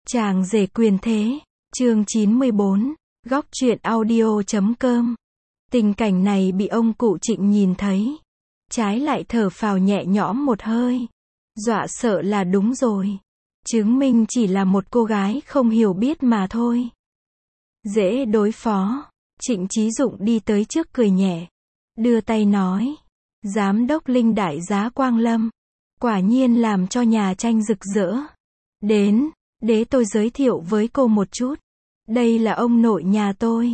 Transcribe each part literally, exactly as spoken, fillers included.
Chàng rể quyền thế, chương chín mươi bốn, góc truyện audio chấm com. Tình cảnh này bị ông cụ Trịnh nhìn thấy. Trái lại thở phào nhẹ nhõm một hơi. Dọa sợ là đúng rồi. Chứng minh chỉ là một cô gái không hiểu biết mà thôi. Dễ đối phó. Trịnh Chí Dụng đi tới trước cười nhẹ. Đưa tay nói. Giám đốc Linh đại giá Quang Lâm. Quả nhiên làm cho nhà tranh rực rỡ. Đến, để tôi giới thiệu với cô một chút. Đây là ông nội nhà tôi.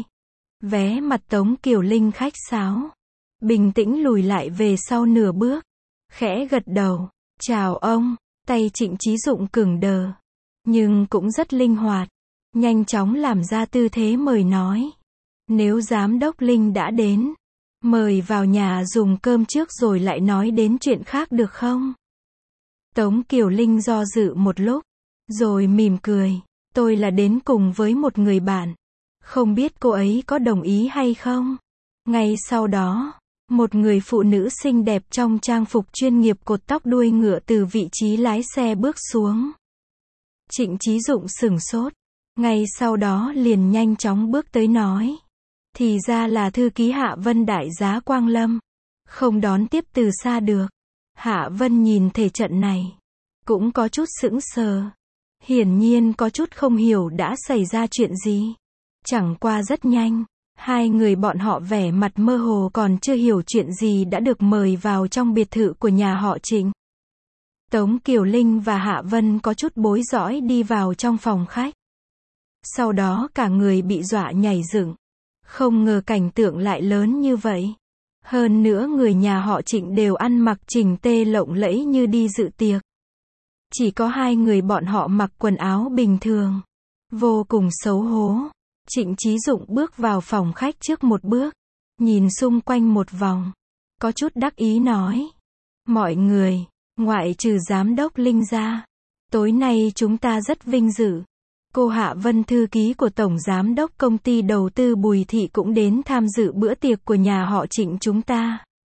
Vé mặt Tống Kiều Linh khách sáo. Bình tĩnh lùi lại về sau nửa bước. Khẽ gật đầu. Chào ông. Tay Trịnh Chí Dụng cứng đờ. Nhưng cũng rất linh hoạt. Nhanh chóng làm ra tư thế mời nói. Nếu giám đốc Linh đã đến, mời vào nhà dùng cơm trước rồi lại nói đến chuyện khác được không? Tống Kiều Linh do dự một lúc, rồi mỉm cười. Tôi là đến cùng với một người bạn. Không biết cô ấy có đồng ý hay không? Ngay sau đó, một người phụ nữ xinh đẹp trong trang phục chuyên nghiệp cột tóc đuôi ngựa từ vị trí lái xe bước xuống. Trịnh Chí Dụng sửng sốt. Ngay sau đó liền nhanh chóng bước tới nói. Thì ra là thư ký Hạ Vân đại giá Quang Lâm. Không đón tiếp từ xa được. Hạ Vân nhìn thể trận này. Cũng có chút sững sờ. Hiển nhiên có chút không hiểu đã xảy ra chuyện gì. Chẳng qua rất nhanh. Hai người bọn họ vẻ mặt mơ hồ còn chưa hiểu chuyện gì đã được mời vào trong biệt thự của nhà họ Trịnh. Tống Kiều Linh và Hạ Vân có chút bối rối đi vào trong phòng khách. Sau đó cả người bị dọa nhảy dựng. Không ngờ cảnh tượng lại lớn như vậy. Hơn nữa người nhà họ Trịnh đều ăn mặc chỉnh tề lộng lẫy như đi dự tiệc. Chỉ có hai người bọn họ mặc quần áo bình thường. Vô cùng xấu hổ. Trịnh Chí Dụng bước vào phòng khách trước một bước. Nhìn xung quanh một vòng. Có chút đắc ý nói. Mọi người, ngoại trừ giám đốc Linh ra. Tối nay chúng ta rất vinh dự. Cô Hạ Vân thư ký của Tổng Giám đốc Công ty Đầu tư Bùi Thị cũng đến tham dự bữa tiệc của nhà họ Trịnh chúng ta.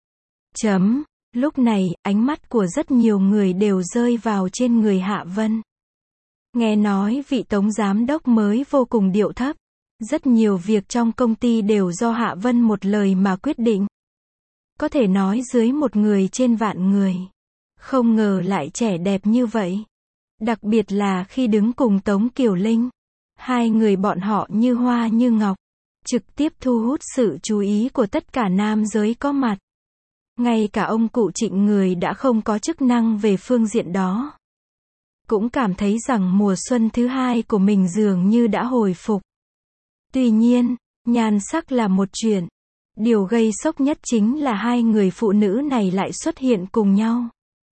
Chấm. Lúc này, ánh mắt của rất nhiều người đều rơi vào trên người Hạ Vân. Nghe nói vị Tống Giám đốc mới vô cùng điệu thấp. Rất nhiều việc trong công ty đều do Hạ Vân một lời mà quyết định. Có thể nói dưới một người trên vạn người. Không ngờ lại trẻ đẹp như vậy. Đặc biệt là khi đứng cùng Tống Kiều Linh. Hai người bọn họ như hoa như ngọc. Trực tiếp thu hút sự chú ý của tất cả nam giới có mặt. Ngay cả ông cụ Trịnh người đã không có chức năng về phương diện đó. Cũng cảm thấy rằng mùa xuân thứ hai của mình dường như đã hồi phục. Tuy nhiên, nhan sắc là một chuyện. Điều gây sốc nhất chính là hai người phụ nữ này lại xuất hiện cùng nhau.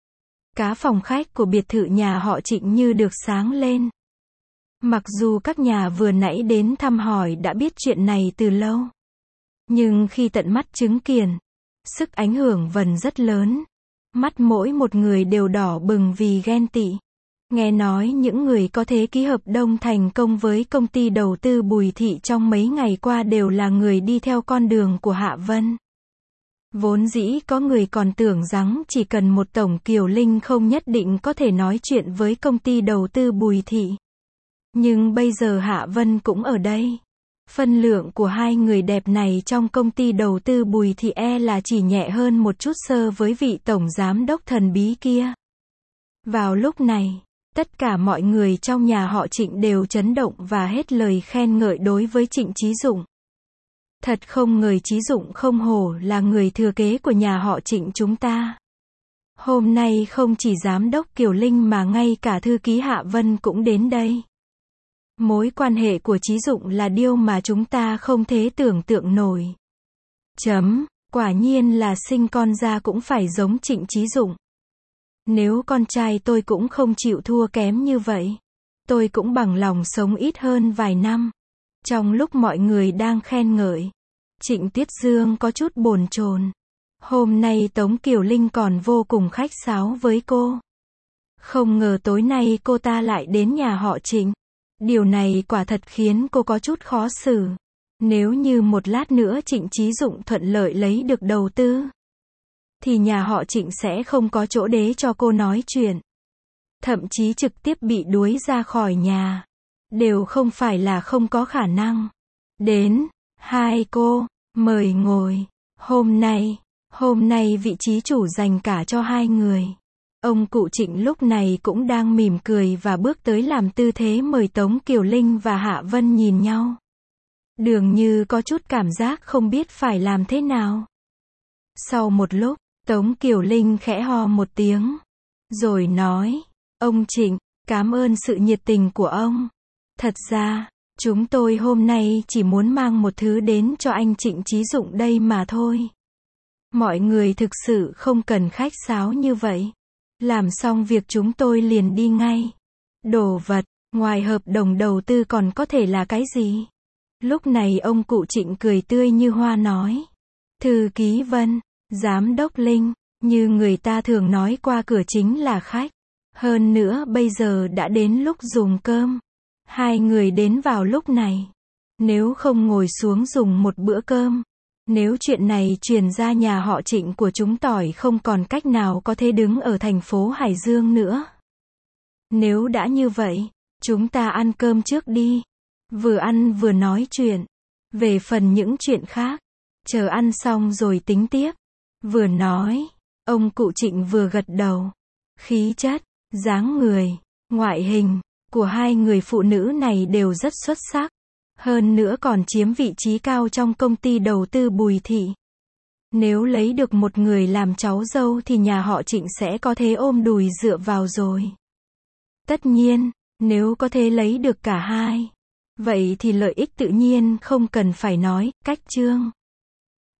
Cả phòng khách của biệt thự nhà họ Trịnh như được sáng lên. Mặc dù các nhà vừa nãy đến thăm hỏi đã biết chuyện này từ lâu. Nhưng khi tận mắt chứng kiến, sức ảnh hưởng vẫn rất lớn. Mắt mỗi một người đều đỏ bừng vì ghen tị. Nghe nói những người có thể ký hợp đồng thành công với công ty đầu tư Bùi Thị trong mấy ngày qua đều là người đi theo con đường của Hạ Vân. Vốn dĩ có người còn tưởng rằng chỉ cần một Tổng Kiều Linh không nhất định có thể nói chuyện với công ty đầu tư Bùi Thị. Nhưng bây giờ Hạ Vân cũng ở đây. Phân lượng của hai người đẹp này trong công ty đầu tư Bùi Thị e là chỉ nhẹ hơn một chút so với vị Tổng Giám đốc thần bí kia. Vào lúc này, tất cả mọi người trong nhà họ Trịnh đều chấn động và hết lời khen ngợi đối với Trịnh Chí Dụng. Thật không ngờ Chí Dụng không hổ là người thừa kế của nhà họ Trịnh chúng ta. Hôm nay không chỉ giám đốc Kiều Linh mà ngay cả thư ký Hạ Vân cũng đến đây. Mối quan hệ của Chí Dụng là điều mà chúng ta không thể tưởng tượng nổi. Chấm. Quả nhiên là sinh con ra cũng phải giống Trịnh Chí Dụng. Nếu con trai tôi cũng không chịu thua kém như vậy, tôi cũng bằng lòng sống ít hơn vài năm. Trong lúc mọi người đang khen ngợi, Trịnh Tiết Dương có chút bồn chồn. Hôm nay Tống Kiều Linh còn vô cùng khách sáo với cô. Không ngờ tối nay cô ta lại đến nhà họ Trịnh. Điều này quả thật khiến cô có chút khó xử. Nếu như một lát nữa Trịnh Chí Dụng thuận lợi lấy được đầu tư, thì nhà họ Trịnh sẽ không có chỗ để cho cô nói chuyện. Thậm chí trực tiếp bị đuổi ra khỏi nhà. đều không phải là không có khả năng. Đến, hai cô, mời ngồi. Hôm nay, hôm nay vị trí chủ dành cả cho hai người. Ông cụ Trịnh lúc này cũng đang mỉm cười và bước tới làm tư thế mời Tống Kiều Linh và Hạ Vân nhìn nhau. Dường như có chút cảm giác không biết phải làm thế nào. Sau một lúc, Tống Kiều Linh khẽ ho một tiếng, rồi nói, ông Trịnh, cảm ơn sự nhiệt tình của ông. Thật ra, chúng tôi hôm nay chỉ muốn mang một thứ đến cho anh Trịnh Chí Dụng đây mà thôi. Mọi người thực sự không cần khách sáo như vậy. Làm xong việc chúng tôi liền đi ngay. Đồ vật, ngoài hợp đồng đầu tư còn có thể là cái gì? Lúc này ông cụ Trịnh cười tươi như hoa nói. Thư ký Vân, giám đốc Linh, như người ta thường nói qua cửa chính là khách. Hơn nữa bây giờ đã đến lúc dùng cơm. Hai người đến vào lúc này. Nếu không ngồi xuống dùng một bữa cơm. Nếu chuyện này truyền ra nhà họ Trịnh của chúng tỏi không còn cách nào có thể đứng ở thành phố Hải Dương nữa. Nếu đã như vậy, chúng ta ăn cơm trước đi. Vừa ăn vừa nói chuyện. Về phần những chuyện khác, chờ ăn xong rồi tính tiếp. Vừa nói, ông cụ Trịnh vừa gật đầu. Khí chất, dáng người, ngoại hình của hai người phụ nữ này đều rất xuất sắc. Hơn nữa còn chiếm vị trí cao trong công ty đầu tư Bùi Thị. Nếu lấy được một người làm cháu dâu thì nhà họ Trịnh sẽ có thể ôm đùi dựa vào rồi. Tất nhiên, nếu có thể lấy được cả hai, vậy thì lợi ích tự nhiên không cần phải nói, cách chương.